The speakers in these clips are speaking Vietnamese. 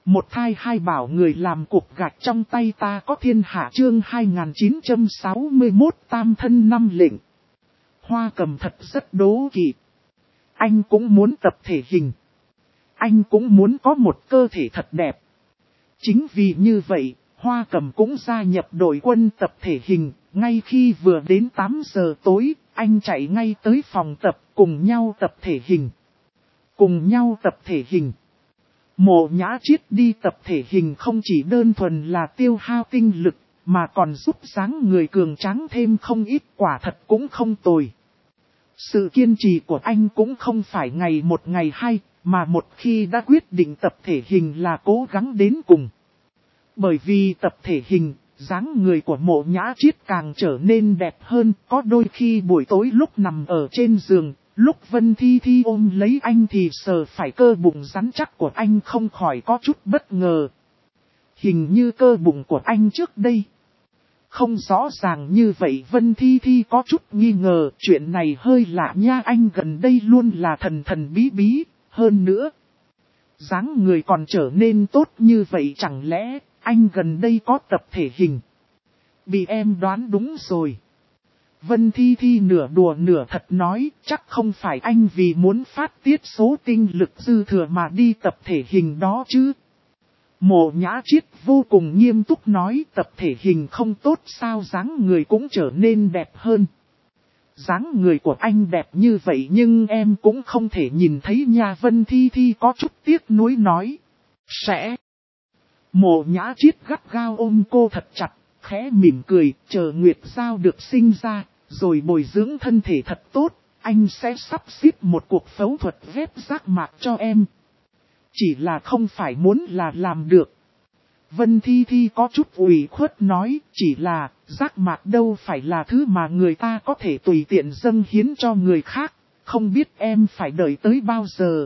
Một thai hai bảo người làm cục gạch trong tay ta có thiên hạ chương 2961 tam thân năm lệnh. Hoa Cầm thật rất đố kỵ. Anh cũng muốn tập thể hình. Anh cũng muốn có một cơ thể thật đẹp. Chính vì như vậy, Hoa Cầm cũng gia nhập đội quân tập thể hình. Ngay khi vừa đến 8 giờ tối, anh chạy ngay tới phòng tập cùng nhau tập thể hình. Cùng nhau tập thể hình. Mộ Nhã Chiết đi tập thể hình không chỉ đơn thuần là tiêu hao tinh lực, mà còn giúp dáng người cường tráng thêm không ít, quả thật cũng không tồi. Sự kiên trì của anh cũng không phải ngày một ngày hai, mà một khi đã quyết định tập thể hình là cố gắng đến cùng. Bởi vì tập thể hình, dáng người của Mộ Nhã Chiết càng trở nên đẹp hơn, có đôi khi buổi tối lúc nằm ở trên giường, lúc Vân Thi Thi ôm lấy anh thì sờ phải cơ bụng rắn chắc của anh không khỏi có chút bất ngờ. Hình như cơ bụng của anh trước đây không rõ ràng như vậy. Vân Thi Thi có chút nghi ngờ, chuyện này hơi lạ nha, anh gần đây luôn là thần thần bí bí, hơn nữa dáng người còn trở nên tốt như vậy, chẳng lẽ anh gần đây có tập thể hình? Bị em đoán đúng rồi. Vân Thi Thi nửa đùa nửa thật nói, chắc không phải anh vì muốn phát tiết số tinh lực dư thừa mà đi tập thể hình đó chứ. Mộ Nhã Chiết vô cùng nghiêm túc nói, tập thể hình không tốt sao dáng người cũng trở nên đẹp hơn. Dáng người của anh đẹp như vậy nhưng em cũng không thể nhìn thấy nha. Vân Thi Thi có chút tiếc nuối nói. Sẽ. Mộ Nhã Chiết gắt gao ôm cô thật chặt, khẽ mỉm cười, chờ Nguyệt Giao được sinh ra, rồi bồi dưỡng thân thể thật tốt, anh sẽ sắp xếp một cuộc phẫu thuật ghép giác mạc cho em. Chỉ là không phải muốn là làm được. Vân Thi Thi có chút ủy khuất nói, chỉ là giác mạc đâu phải là thứ mà người ta có thể tùy tiện dâng hiến cho người khác, không biết em phải đợi tới bao giờ.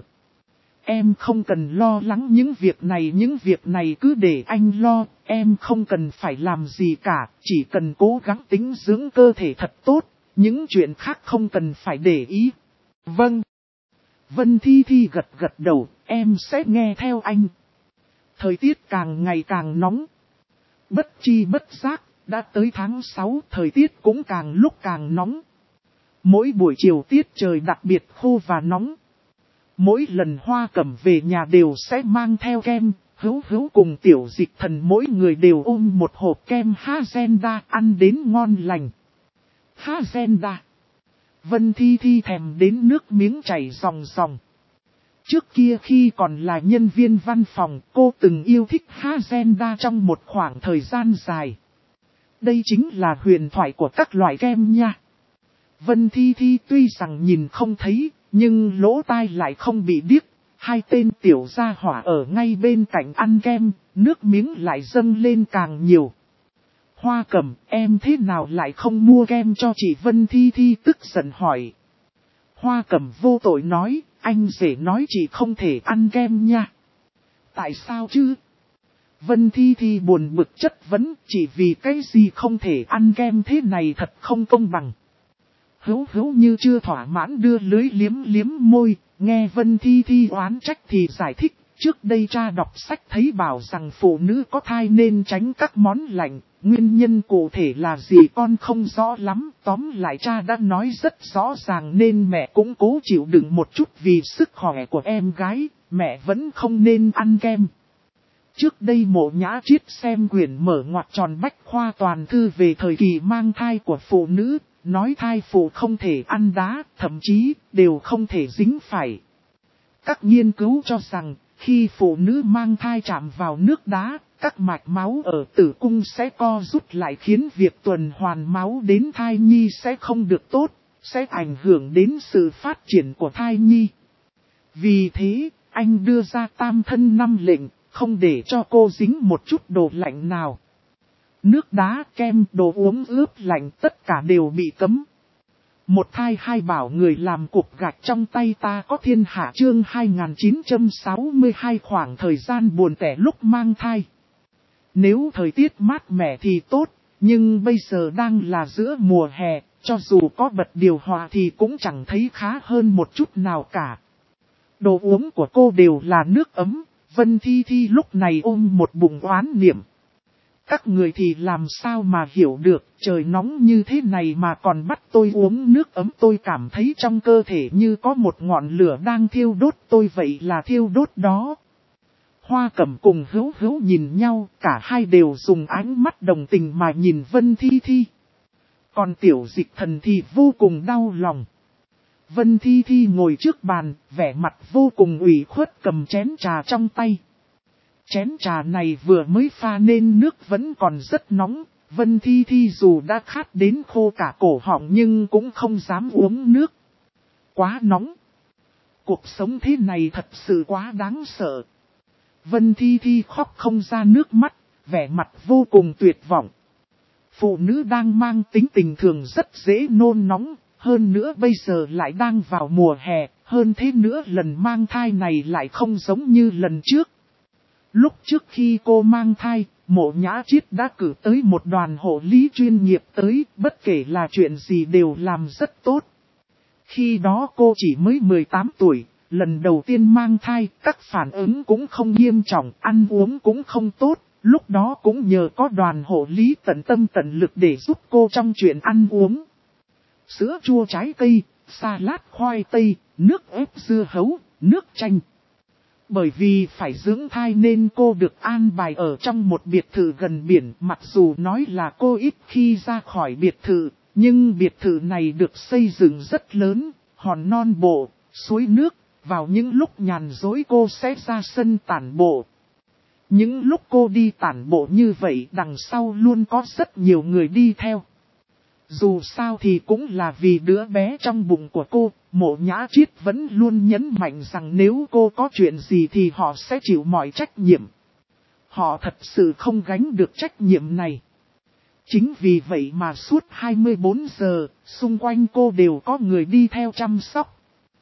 Em không cần lo lắng những việc này cứ để anh lo, em không cần phải làm gì cả, chỉ cần cố gắng tĩnh dưỡng cơ thể thật tốt, những chuyện khác không cần phải để ý. Vâng. Vân Thi Thi gật gật đầu, em sẽ nghe theo anh. Thời tiết càng ngày càng nóng. Bất chi bất giác, đã tới tháng 6, thời tiết cũng càng lúc càng nóng. Mỗi buổi chiều tiết trời đặc biệt khô và nóng. Mỗi lần Hoa Cẩm về nhà đều sẽ mang theo kem, Hữu cùng Tiểu Dịch Thần mỗi người đều ôm một hộp kem Hazenda ăn đến ngon lành. Hazenda. Vân Thi Thi thèm đến nước miếng chảy ròng ròng. Trước kia khi còn là nhân viên văn phòng, cô từng yêu thích Hazenda trong một khoảng thời gian dài. Đây chính là huyền thoại của các loại kem nha. Vân Thi Thi tuy rằng nhìn không thấy, nhưng lỗ tai lại không bị điếc. Hai tên tiểu gia hỏa ở ngay bên cạnh ăn kem, nước miếng lại dâng lên càng nhiều. Hoa Cẩm, em thế nào lại không mua kem cho chị? Vân Thi Thi tức giận hỏi. Hoa Cẩm vô tội nói, anh rể nói chị không thể ăn kem nha. Tại sao chứ? Vân Thi Thi buồn bực chất vấn, chỉ vì cái gì không thể ăn kem thế này thật không công bằng. Hữu như chưa thỏa mãn đưa lưới liếm môi, nghe Vân Thi Thi oán trách thì giải thích, trước đây cha đọc sách thấy bảo rằng phụ nữ có thai nên tránh các món lạnh, nguyên nhân cụ thể là gì con không rõ lắm, tóm lại cha đã nói rất rõ ràng nên mẹ cũng cố chịu đựng một chút vì sức khỏe của em gái, mẹ vẫn không nên ăn kem. Trước đây Mộ Nhã Chiết xem quyển mở ngoặc tròn bách khoa toàn thư về thời kỳ mang thai của phụ nữ, nói thai phụ không thể ăn đá, thậm chí đều không thể dính phải. Các nghiên cứu cho rằng, khi phụ nữ mang thai chạm vào nước đá, các mạch máu ở tử cung sẽ co rút lại khiến việc tuần hoàn máu đến thai nhi sẽ không được tốt, sẽ ảnh hưởng đến sự phát triển của thai nhi. Vì thế, anh đưa ra tam thân năm lệnh, không để cho cô dính một chút đồ lạnh nào. Nước đá, kem, đồ uống ướp lạnh tất cả đều bị cấm. Một thai hai bảo người làm cục gạch trong tay ta có thiên hạ chương 2962 khoảng thời gian buồn tẻ lúc mang thai. Nếu thời tiết mát mẻ thì tốt, nhưng bây giờ đang là giữa mùa hè, cho dù có bật điều hòa thì cũng chẳng thấy khá hơn một chút nào cả. Đồ uống của cô đều là nước ấm, Vân Thi Thi lúc này ôm một bụng oán niệm. Các người thì làm sao mà hiểu được, trời nóng như thế này mà còn bắt tôi uống nước ấm, tôi cảm thấy trong cơ thể như có một ngọn lửa đang thiêu đốt tôi, vậy là thiêu đốt đó. Hoa Cẩm cùng Hữu Hữu nhìn nhau, cả hai đều dùng ánh mắt đồng tình mà nhìn Vân Thi Thi. Còn Tiểu Dịch Thần thì vô cùng đau lòng. Vân Thi Thi ngồi trước bàn, vẻ mặt vô cùng ủy khuất cầm chén trà trong tay. Chén trà này vừa mới pha nên nước vẫn còn rất nóng, Vân Thi Thi dù đã khát đến khô cả cổ họng nhưng cũng không dám uống nước. Quá nóng. Cuộc sống thế này thật sự quá đáng sợ. Vân Thi Thi khóc không ra nước mắt, vẻ mặt vô cùng tuyệt vọng. Phụ nữ đang mang tính tình thường rất dễ nôn nóng, hơn nữa bây giờ lại đang vào mùa hè, hơn thế nữa lần mang thai này lại không giống như lần trước. Lúc trước khi cô mang thai, Mộ Nhã Chiết đã cử tới một đoàn hộ lý chuyên nghiệp tới, bất kể là chuyện gì đều làm rất tốt. Khi đó cô chỉ mới 18 tuổi, lần đầu tiên mang thai, các phản ứng cũng không nghiêm trọng, ăn uống cũng không tốt, lúc đó cũng nhờ có đoàn hộ lý tận tâm tận lực để giúp cô trong chuyện ăn uống. Sữa chua trái cây, salad khoai tây, nước ép dưa hấu, nước chanh. Bởi vì phải dưỡng thai nên cô được an bài ở trong một biệt thự gần biển, mặc dù nói là cô ít khi ra khỏi biệt thự, nhưng biệt thự này được xây dựng rất lớn, hòn non bộ, suối nước, vào những lúc nhàn rỗi cô sẽ ra sân tản bộ. Những lúc cô đi tản bộ như vậy đằng sau luôn có rất nhiều người đi theo. Dù sao thì cũng là vì đứa bé trong bụng của cô, Mộ Nhã Chiết vẫn luôn nhấn mạnh rằng nếu cô có chuyện gì thì họ sẽ chịu mọi trách nhiệm. Họ thật sự không gánh được trách nhiệm này. Chính vì vậy mà suốt 24 giờ, xung quanh cô đều có người đi theo chăm sóc.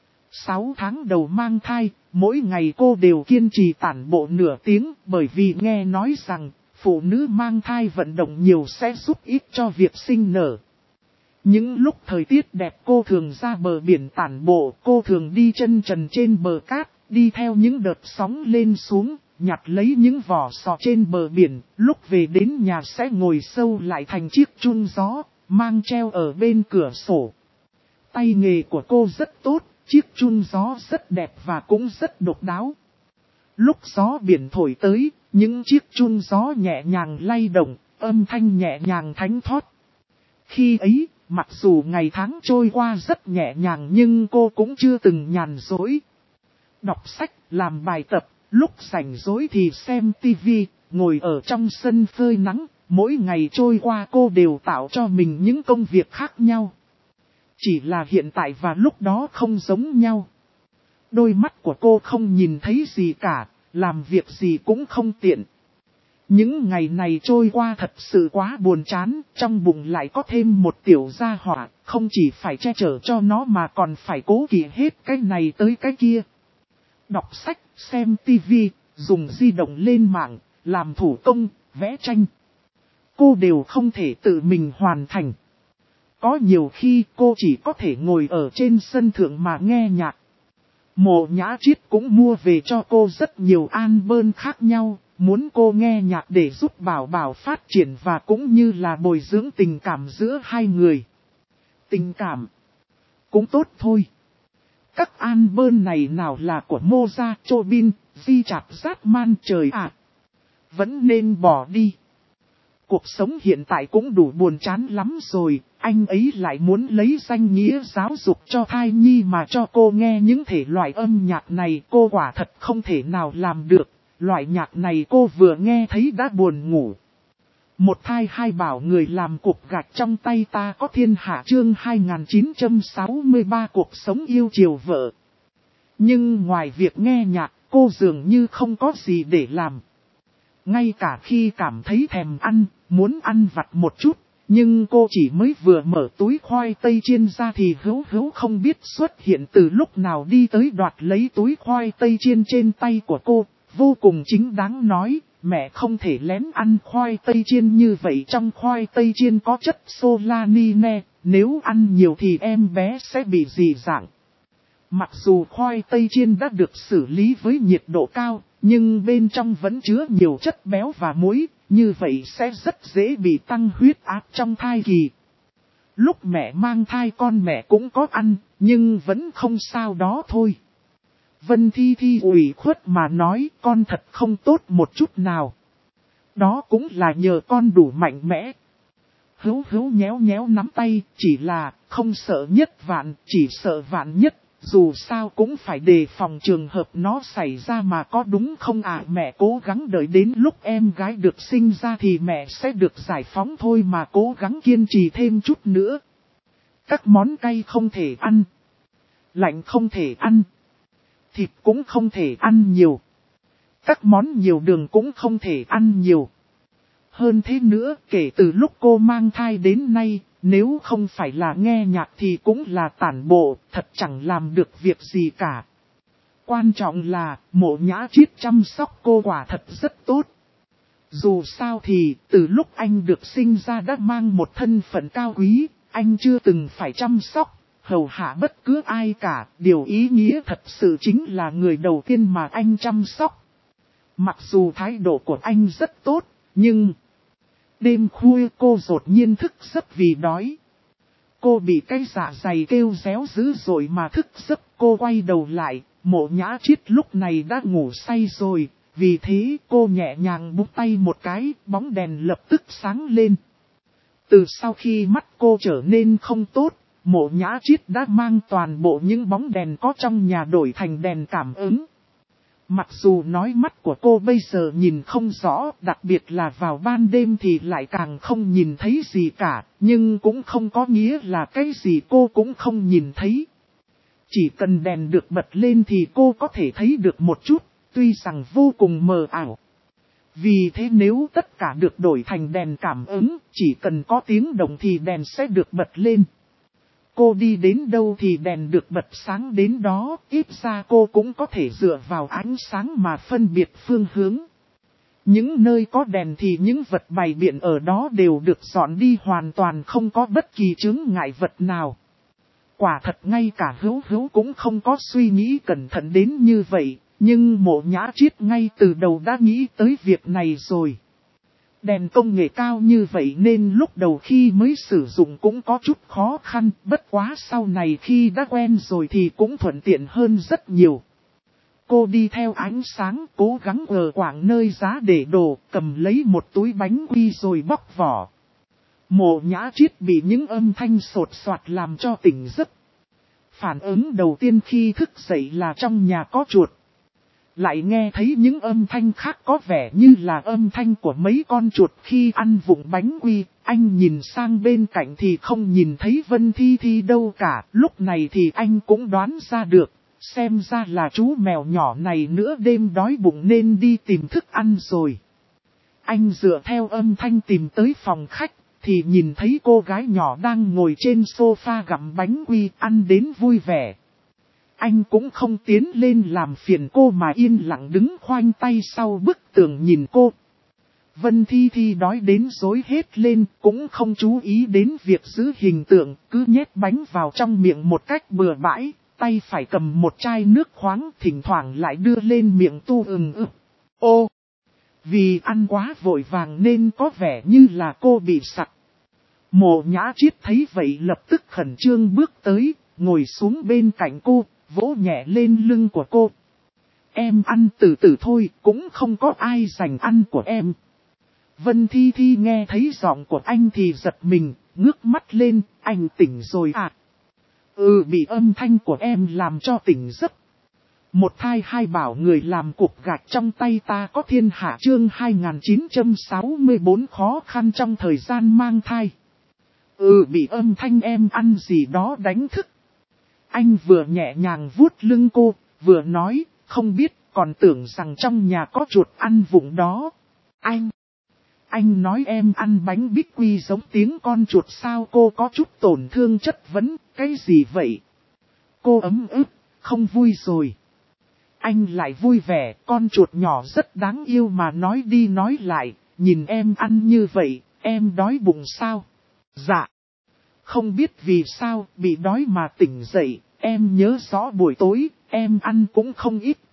6 tháng đầu mang thai, mỗi ngày cô đều kiên trì tản bộ nửa tiếng, bởi vì nghe nói rằng, phụ nữ mang thai vận động nhiều sẽ giúp ích cho việc sinh nở. Những lúc thời tiết đẹp cô thường ra bờ biển tản bộ, cô thường đi chân trần trên bờ cát, đi theo những đợt sóng lên xuống, nhặt lấy những vỏ sò trên bờ biển, lúc về đến nhà sẽ ngồi sâu lại thành chiếc chun gió, mang treo ở bên cửa sổ. Tay nghề của cô rất tốt, chiếc chun gió rất đẹp và cũng rất độc đáo. Lúc gió biển thổi tới, những chiếc chun gió nhẹ nhàng lay động, âm thanh nhẹ nhàng thánh thót. Khi ấy, mặc dù ngày tháng trôi qua rất nhẹ nhàng nhưng cô cũng chưa từng nhàn rỗi. Đọc sách, làm bài tập, lúc rảnh rỗi thì xem tivi, ngồi ở trong sân phơi nắng, mỗi ngày trôi qua cô đều tạo cho mình những công việc khác nhau. Chỉ là hiện tại và lúc đó không giống nhau. Đôi mắt của cô không nhìn thấy gì cả, làm việc gì cũng không tiện. Những ngày này trôi qua thật sự quá buồn chán, trong bụng lại có thêm một tiểu gia hỏa, không chỉ phải che chở cho nó mà còn phải cố kỵ hết cái này tới cái kia. Đọc sách, xem tivi, dùng di động lên mạng, làm thủ công, vẽ tranh. Cô đều không thể tự mình hoàn thành. Có nhiều khi cô chỉ có thể ngồi ở trên sân thượng mà nghe nhạc. Mộ Nhã Chiết cũng mua về cho cô rất nhiều album khác nhau, muốn cô nghe nhạc để giúp Bảo Bảo phát triển và cũng như là bồi dưỡng tình cảm giữa hai người. Tình cảm cũng tốt thôi. Các album này nào là của Mozart, Chopin, Di Chạp Giác Man trời ạ. Vẫn nên bỏ đi. Cuộc sống hiện tại cũng đủ buồn chán lắm rồi, anh ấy lại muốn lấy danh nghĩa giáo dục cho thai nhi mà cho cô nghe những thể loại âm nhạc này, cô quả thật không thể nào làm được, loại nhạc này cô vừa nghe thấy đã buồn ngủ. Một thai hai bảo người làm cục gạch trong tay ta có thiên hạ chương 2963 cuộc sống yêu chiều vợ. Nhưng ngoài việc nghe nhạc, cô dường như không có gì để làm. Ngay cả khi cảm thấy thèm ăn, muốn ăn vặt một chút, nhưng cô chỉ mới vừa mở túi khoai tây chiên ra thì Hữu Hữu không biết xuất hiện từ lúc nào đi tới đoạt lấy túi khoai tây chiên trên tay của cô, vô cùng chính đáng nói, mẹ không thể lén ăn khoai tây chiên như vậy, trong khoai tây chiên có chất solanine, nếu ăn nhiều thì em bé sẽ bị dị dạng. Mặc dù khoai tây chiên đã được xử lý với nhiệt độ cao, nhưng bên trong vẫn chứa nhiều chất béo và muối, như vậy sẽ rất dễ bị tăng huyết áp trong thai kỳ. Lúc mẹ mang thai con mẹ cũng có ăn, nhưng vẫn không sao đó thôi. Vân Thi Thi ủy khuất mà nói con thật không tốt một chút nào. Đó cũng là nhờ con đủ mạnh mẽ. Hữu Hữu nhéo nhéo nắm tay, chỉ là không sợ nhất vạn, chỉ sợ vạn nhất. Dù sao cũng phải đề phòng trường hợp nó xảy ra mà có đúng không ạ? Mẹ cố gắng đợi đến lúc em gái được sinh ra thì mẹ sẽ được giải phóng thôi mà, cố gắng kiên trì thêm chút nữa. Các món cay không thể ăn, lạnh không thể ăn, thịt cũng không thể ăn nhiều. Các món nhiều đường cũng không thể ăn nhiều. Hơn thế nữa, kể từ lúc cô mang thai đến nay, nếu không phải là nghe nhạc thì cũng là tản bộ, thật chẳng làm được việc gì cả. Quan trọng là, Mộ Nhã Chiết chăm sóc cô quả thật rất tốt. Dù sao thì, từ lúc anh được sinh ra đã mang một thân phận cao quý, anh chưa từng phải chăm sóc, hầu hạ bất cứ ai cả. Điều ý nghĩa thật sự chính là người đầu tiên mà anh chăm sóc. Mặc dù thái độ của anh rất tốt, nhưng... Đêm khuya cô đột nhiên thức giấc vì đói. Cô bị cái dạ dày kêu réo dữ dội mà thức giấc. Cô quay đầu lại, Mộ Nhã Chiết lúc này đã ngủ say rồi. Vì thế cô nhẹ nhàng búng tay một cái, bóng đèn lập tức sáng lên. Từ sau khi mắt cô trở nên không tốt, Mộ Nhã Chiết đã mang toàn bộ những bóng đèn có trong nhà đổi thành đèn cảm ứng. Mặc dù nói mắt của cô bây giờ nhìn không rõ, đặc biệt là vào ban đêm thì lại càng không nhìn thấy gì cả, nhưng cũng không có nghĩa là cái gì cô cũng không nhìn thấy. Chỉ cần đèn được bật lên thì cô có thể thấy được một chút, tuy rằng vô cùng mờ ảo. Vì thế nếu tất cả được đổi thành đèn cảm ứng, chỉ cần có tiếng động thì đèn sẽ được bật lên. Cô đi đến đâu thì đèn được bật sáng đến đó, ít ra cô cũng có thể dựa vào ánh sáng mà phân biệt phương hướng. Những nơi có đèn thì những vật bày biện ở đó đều được dọn đi hoàn toàn không có bất kỳ chướng ngại vật nào. Quả thật ngay cả Hữu Hữu cũng không có suy nghĩ cẩn thận đến như vậy, nhưng Mộ Nhã Chiết ngay từ đầu đã nghĩ tới việc này rồi. Đèn công nghệ cao như vậy nên lúc đầu khi mới sử dụng cũng có chút khó khăn, bất quá sau này khi đã quen rồi thì cũng thuận tiện hơn rất nhiều. Cô đi theo ánh sáng, cố gắng ở quảng nơi giá để đồ, cầm lấy một túi bánh quy rồi bóc vỏ. Mộ Nhã Chiết bị những âm thanh sột soạt làm cho tỉnh giấc. Phản ứng đầu tiên khi thức dậy là trong nhà có chuột. Lại nghe thấy những âm thanh khác có vẻ như là âm thanh của mấy con chuột khi ăn vụng bánh quy. Anh nhìn sang bên cạnh thì không nhìn thấy Vân Thi Thi đâu cả. Lúc này thì anh cũng đoán ra được. Xem ra là chú mèo nhỏ này nữa đêm đói bụng nên đi tìm thức ăn rồi. Anh dựa theo âm thanh tìm tới phòng khách. Thì nhìn thấy cô gái nhỏ đang ngồi trên sofa gặm bánh quy ăn đến vui vẻ. Anh cũng không tiến lên làm phiền cô mà yên lặng đứng khoanh tay sau bức tường nhìn cô. Vân Thi Thi đói đến rối hết lên, cũng không chú ý đến việc giữ hình tượng, cứ nhét bánh vào trong miệng một cách bừa bãi, tay phải cầm một chai nước khoáng, thỉnh thoảng lại đưa lên miệng tu ực. Ô! Vì ăn quá vội vàng nên có vẻ như là cô bị sặc. Mộ Nhã Chiết thấy vậy lập tức khẩn trương bước tới, ngồi xuống bên cạnh cô, vỗ nhẹ lên lưng của cô. Em ăn từ từ thôi, cũng không có ai giành ăn của em. Vân Thi Thi nghe thấy giọng của anh thì giật mình, ngước mắt lên, anh tỉnh rồi à? Bị âm thanh của em làm cho tỉnh giấc. Một thai hai bảo người làm cục gạch trong tay ta có thiên hạ chương 2964 khó khăn trong thời gian mang thai. Bị âm thanh em ăn gì đó đánh thức. Anh vừa nhẹ nhàng vuốt lưng cô, vừa nói, không biết, còn tưởng rằng trong nhà có chuột ăn vụng đó. Anh nói em ăn bánh bích quy giống tiếng con chuột sao? Cô có chút tổn thương chất vấn, cái gì vậy? Cô ấm ức, không vui rồi. Anh lại vui vẻ, con chuột nhỏ rất đáng yêu mà nói đi nói lại, nhìn em ăn như vậy, em đói bụng sao? Dạ. Không biết vì sao, bị đói mà tỉnh dậy, em nhớ rõ buổi tối, em ăn cũng không ít,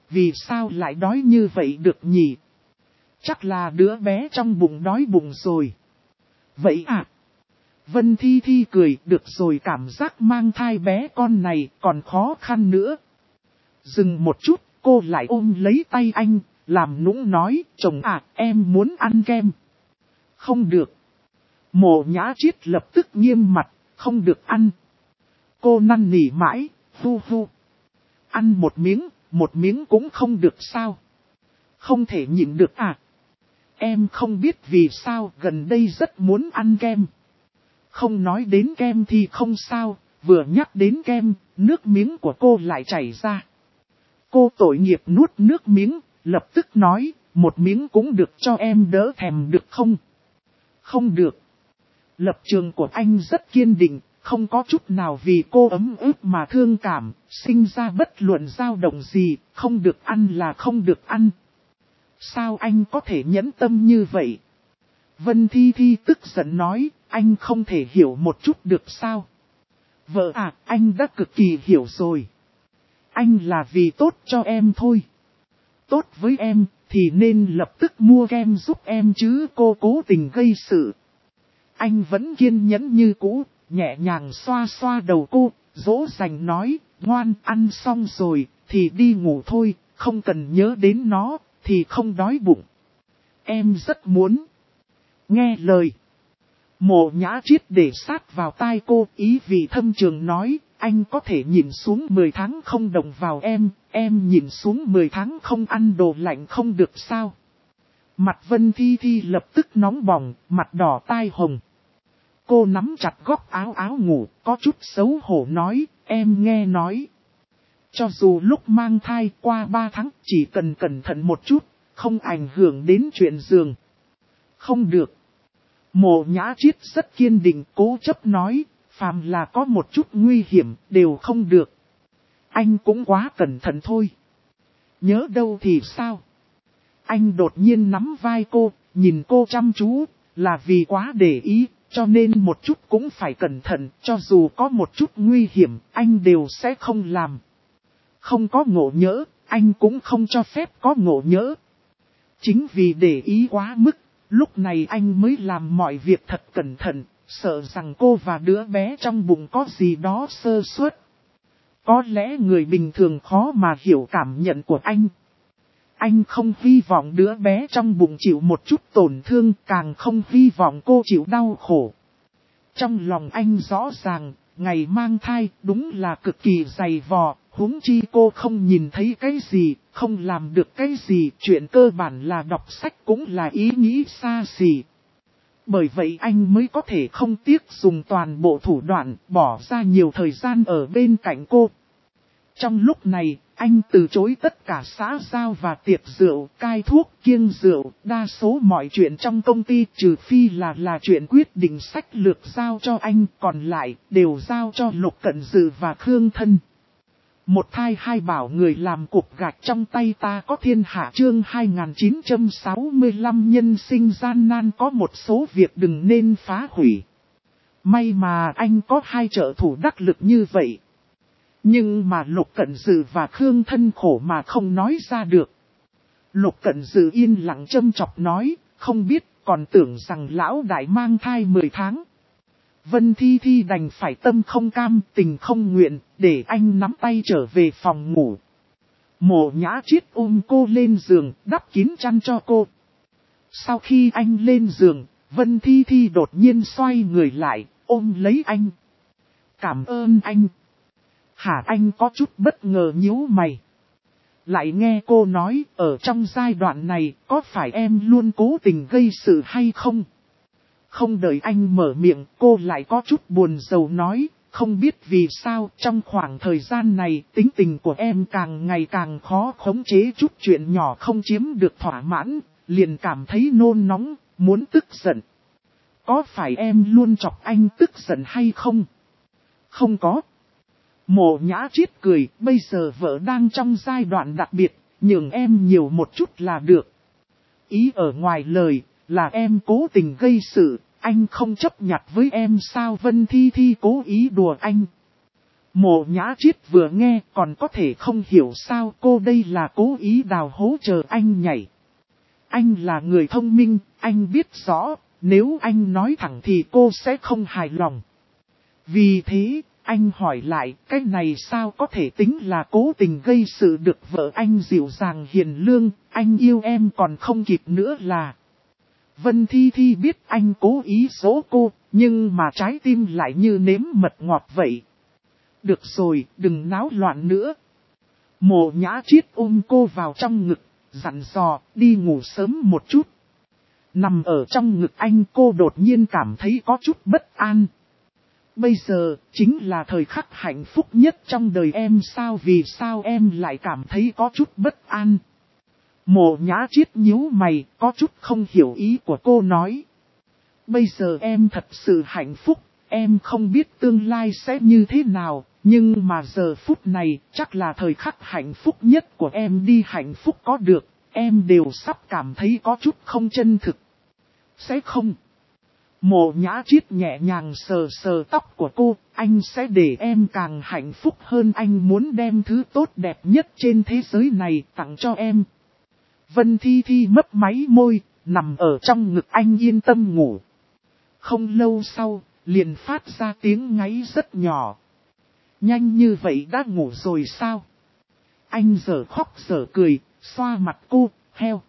vì sao lại đói như vậy được nhỉ? Chắc là đứa bé trong bụng đói bụng rồi. Vậy à? Vân Thi Thi cười, được rồi, cảm giác mang thai bé con này còn khó khăn nữa. Dừng một chút, cô lại ôm lấy tay anh, làm nũng nói, chồng à, em muốn ăn kem. Không được. Mộ Nhã Triết lập tức nghiêm mặt, không được ăn. Cô năn nỉ mãi, hu hu. Ăn một miếng cũng không được sao? Không thể nhịn được à? Em không biết vì sao gần đây rất muốn ăn kem. Không nói đến kem thì không sao, vừa nhắc đến kem, nước miếng của cô lại chảy ra. Cô tội nghiệp nuốt nước miếng, lập tức nói, một miếng cũng được cho em đỡ thèm được không? Không được. Lập trường của anh rất kiên định, không có chút nào vì cô ấm ức mà thương cảm, sinh ra bất luận dao động gì, không được ăn là không được ăn. Sao anh có thể nhẫn tâm như vậy? Vân Thi Thi tức giận nói, anh không thể hiểu một chút được sao? Vợ à, anh đã cực kỳ hiểu rồi. Anh là vì tốt cho em thôi. Tốt với em, thì nên lập tức mua kem giúp em chứ, cô cố tình gây sự. Anh vẫn kiên nhẫn như cũ, nhẹ nhàng xoa xoa đầu cô, dỗ dành nói, ngoan, ăn xong rồi, thì đi ngủ thôi, không cần nhớ đến nó, thì không đói bụng. Em rất muốn nghe lời. Mộ Nhã Triết để sát vào tai cô, ý vị thâm trường nói, anh có thể nhìn xuống 10 tháng không động vào em nhìn xuống 10 tháng không ăn đồ lạnh không được sao? Mặt Vân Thi Thi lập tức nóng bỏng, mặt đỏ tai hồng. Cô nắm chặt góc áo ngủ, có chút xấu hổ nói, em nghe nói. Cho dù lúc mang thai qua 3 tháng chỉ cần cẩn thận một chút, không ảnh hưởng đến chuyện giường. Không được. Mộ Nhã Triết rất kiên định, cố chấp nói, phàm là có một chút nguy hiểm, đều không được. Anh cũng quá cẩn thận thôi. Nhớ đâu thì sao? Anh đột nhiên nắm vai cô, nhìn cô chăm chú, là vì quá để ý, cho nên một chút cũng phải cẩn thận, cho dù có một chút nguy hiểm, anh đều sẽ không làm. Không có ngộ nhỡ, anh cũng không cho phép có ngộ nhỡ. Chính vì để ý quá mức, lúc này anh mới làm mọi việc thật cẩn thận, sợ rằng cô và đứa bé trong bụng có gì đó sơ suất. Có lẽ người bình thường khó mà hiểu cảm nhận của anh. Anh không hy vọng đứa bé trong bụng chịu một chút tổn thương, càng không hy vọng cô chịu đau khổ. Trong lòng anh rõ ràng, ngày mang thai đúng là cực kỳ dày vò, huống chi cô không nhìn thấy cái gì, không làm được cái gì, chuyện cơ bản là đọc sách cũng là ý nghĩ xa xỉ. Bởi vậy anh mới có thể không tiếc dùng toàn bộ thủ đoạn, bỏ ra nhiều thời gian ở bên cạnh cô. Trong lúc này, anh từ chối tất cả xã giao và tiệc rượu, cai thuốc, kiêng rượu, đa số mọi chuyện trong công ty trừ phi là chuyện quyết định sách lược giao cho anh, còn lại đều giao cho Lục Cận Dừ và Khương Thân. Một thai hai bảo người làm cục gạch trong tay ta có thiên hạ chương 2965 nhân sinh gian nan có một số việc đừng nên phá hủy. May mà anh có hai trợ thủ đắc lực như vậy. Nhưng mà Lục Cận Dừ và Khương Thân khổ mà không nói ra được. Lục Cận Dừ yên lặng châm chọc nói, không biết còn tưởng rằng lão đại mang thai 10 tháng. Vân Thi Thi đành phải tâm không cam, tình không nguyện, để anh nắm tay trở về phòng ngủ. Mộ Nhã Triết ôm cô lên giường, đắp kín chăn cho cô. Sau khi anh lên giường, Vân Thi Thi đột nhiên xoay người lại, ôm lấy anh. Cảm ơn anh. Hả, anh có chút bất ngờ nhíu mày. Lại nghe cô nói, ở trong giai đoạn này, có phải em luôn cố tình gây sự hay không? Không đợi anh mở miệng, cô lại có chút buồn rầu nói, không biết vì sao trong khoảng thời gian này tính tình của em càng ngày càng khó khống chế, chút chuyện nhỏ không chiếm được thỏa mãn, liền cảm thấy nôn nóng, muốn tức giận. Có phải em luôn chọc anh tức giận hay không? Không có. Mộ Nhã Triết cười, bây giờ vợ đang trong giai đoạn đặc biệt, nhường em nhiều một chút là được. Ý ở ngoài lời, là em cố tình gây sự, anh không chấp nhặt với em sao? Vân Thi Thi cố ý đùa anh. Mộ Nhã Triết vừa nghe còn có thể không hiểu sao cô đây là cố ý đào hố chờ anh nhảy. Anh là người thông minh, anh biết rõ, nếu anh nói thẳng thì cô sẽ không hài lòng. Vì thế, anh hỏi lại, cái này sao có thể tính là cố tình gây sự được vợ anh dịu dàng hiền lương, anh yêu em còn không kịp nữa là. Vân Thi Thi biết anh cố ý dỗ cô, nhưng mà trái tim lại như nếm mật ngọt vậy. Được rồi, đừng náo loạn nữa. Mộ Nhã Triết ôm cô vào trong ngực, dặn dò, đi ngủ sớm một chút. Nằm ở trong ngực anh cô đột nhiên cảm thấy có chút bất an. Bây giờ, chính là thời khắc hạnh phúc nhất trong đời em sao vì sao em lại cảm thấy có chút bất an. Mộ Nhã Triết nhíu mày, có chút không hiểu ý của cô nói. Bây giờ em thật sự hạnh phúc, em không biết tương lai sẽ như thế nào, nhưng mà giờ phút này chắc là thời khắc hạnh phúc nhất của em đi hạnh phúc có được, em đều sắp cảm thấy có chút không chân thực. Sẽ không? Mộ Nhã Triết nhẹ nhàng sờ sờ tóc của cô, anh sẽ để em càng hạnh phúc hơn, anh muốn đem thứ tốt đẹp nhất trên thế giới này tặng cho em. Vân Thi Thi mấp máy môi, nằm ở trong ngực anh yên tâm ngủ. Không lâu sau, liền phát ra tiếng ngáy rất nhỏ. Nhanh như vậy đã ngủ rồi sao? Anh giờ khóc giờ cười, xoa mặt cô, heo.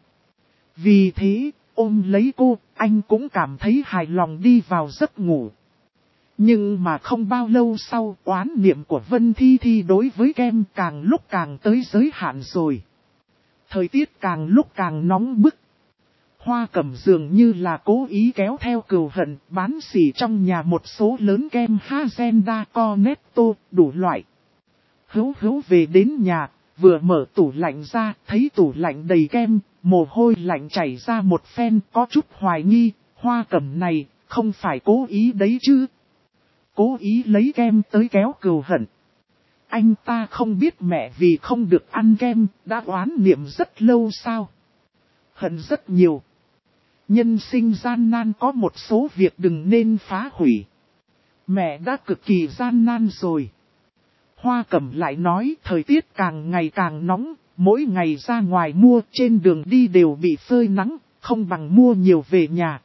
Vì thế, ôm lấy cô, anh cũng cảm thấy hài lòng đi vào giấc ngủ. Nhưng mà không bao lâu sau, oán niệm của Vân Thi Thi đối với Kem càng lúc càng tới giới hạn rồi. Thời tiết càng lúc càng nóng bức. Hoa Cẩm dường như là cố ý kéo theo cừu hận, bán xỉ trong nhà một số lớn kem Hazenda Cornetto, đủ loại. Hữu về đến nhà, vừa mở tủ lạnh ra, thấy tủ lạnh đầy kem, mồ hôi lạnh chảy ra một phen, có chút hoài nghi, Hoa Cẩm này, không phải cố ý đấy chứ. Cố ý lấy kem tới kéo cừu hận. Anh ta không biết mẹ vì không được ăn kem, đã oán niệm rất lâu sao. Hận rất nhiều. Nhân sinh gian nan có một số việc đừng nên phá hủy. Mẹ đã cực kỳ gian nan rồi. Hoa Cẩm lại nói thời tiết càng ngày càng nóng, mỗi ngày ra ngoài mua trên đường đi đều bị phơi nắng, không bằng mua nhiều về nhà.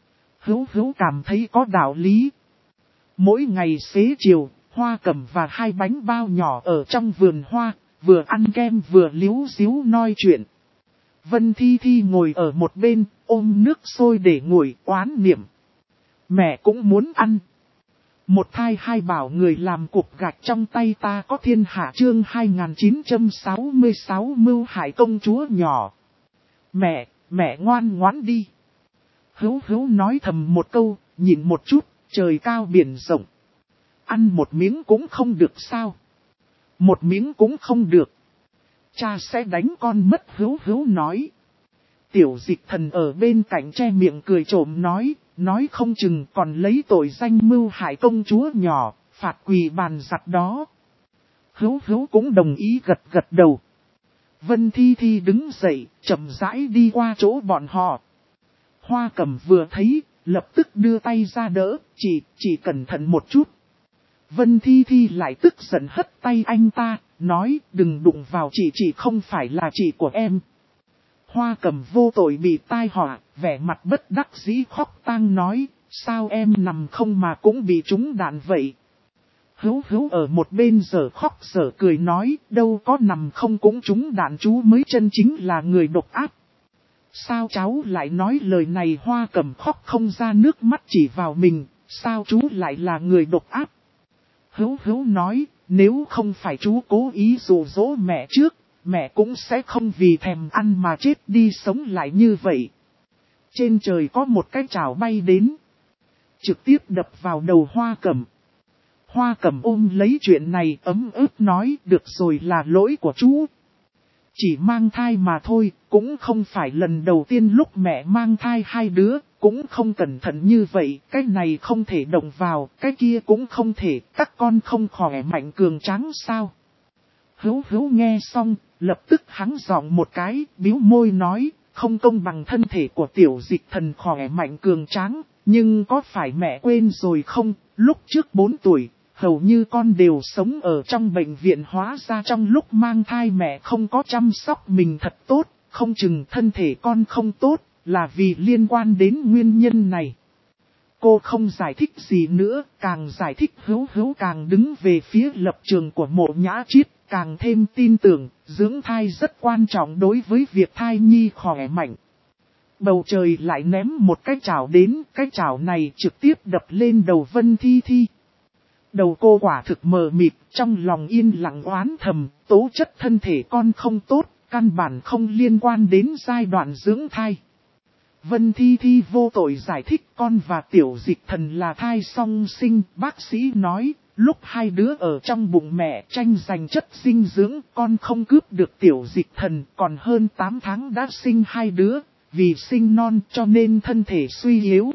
Hữu cảm thấy có đạo lý. Mỗi ngày xế chiều, Hoa Cẩm và 2 bánh bao nhỏ ở trong vườn hoa, vừa ăn kem vừa líu díu nói chuyện. Vân Thi Thi ngồi ở một bên, ôm nước sôi để nguội oán niệm. Mẹ cũng muốn ăn. Một thai hai bảo người làm cục gạch trong tay ta có thiên hạ chương 2966 mưu hại công chúa nhỏ. Mẹ ngoan ngoãn đi. Hữu nói thầm một câu, nhìn một chút, trời cao biển rộng. Ăn một miếng cũng không được sao. Một miếng cũng không được. Cha sẽ đánh con mất Hữu nói. Tiểu Dịch Thần ở bên cạnh che miệng cười trộm nói không chừng còn lấy tội danh mưu hại công chúa nhỏ, phạt quỳ bàn giặt đó. Hữu cũng đồng ý gật đầu. Vân Thi Thi đứng dậy, chậm rãi đi qua chỗ bọn họ. Hoa Cẩm vừa thấy, lập tức đưa tay ra đỡ, chỉ cẩn thận một chút. Vân Thi Thi lại tức giận hất tay anh ta, nói đừng đụng vào chị không phải là chị của em. Hoa Cẩm vô tội bị tai họa, vẻ mặt bất đắc dĩ khóc tang nói, sao em nằm không mà cũng bị trúng đạn vậy. Hữu ở một bên giờ khóc giờ cười nói, đâu có nằm không cũng trúng đạn, chú mới chân chính là người độc ác. Sao cháu lại nói lời này? Hoa Cẩm khóc không ra nước mắt chỉ vào mình, sao chú lại là người độc ác? Hữu nói, nếu không phải chú cố ý dụ dỗ mẹ trước, mẹ cũng sẽ không vì thèm ăn mà chết đi sống lại như vậy. Trên trời có một cái chảo bay đến, trực tiếp đập vào đầu Hoa Cẩm. Hoa Cẩm ôm lấy chuyện này ấm ức nói, được rồi, là lỗi của chú. Chỉ mang thai mà thôi, cũng không phải lần đầu tiên lúc mẹ mang thai 2 đứa, cũng không cẩn thận như vậy, cái này không thể động vào, cái kia cũng không thể, các con không khỏe mạnh cường tráng sao. Hữu nghe xong, lập tức hắng giọng một cái, bĩu môi nói, không công bằng thân thể của Tiểu Dịch Thần khỏe mạnh cường tráng, nhưng có phải mẹ quên rồi không, lúc trước 4 tuổi, hầu như con đều sống ở trong bệnh viện, hóa ra trong lúc mang thai mẹ không có chăm sóc mình thật tốt, không chừng thân thể con không tốt, là vì liên quan đến nguyên nhân này. Cô không giải thích gì nữa, càng giải thích Hữu Hữu càng đứng về phía lập trường của Mộ Nhã Triết, càng thêm tin tưởng, dưỡng thai rất quan trọng đối với việc thai nhi khỏe mạnh. Bầu trời lại ném một cái chảo đến, cái chảo này trực tiếp đập lên đầu Vân Thi Thi. Đầu cô quả thực mờ mịt, trong lòng yên lặng oán thầm, tố chất thân thể con không tốt, căn bản không liên quan đến giai đoạn dưỡng thai. Vân Thi Thi vô tội giải thích con và Tiểu Dịch Thần là thai song sinh, bác sĩ nói, lúc hai đứa ở trong bụng mẹ tranh giành chất dinh dưỡng, con không cướp được Tiểu Dịch Thần, còn hơn 8 tháng đã sinh hai đứa, vì sinh non cho nên thân thể suy yếu.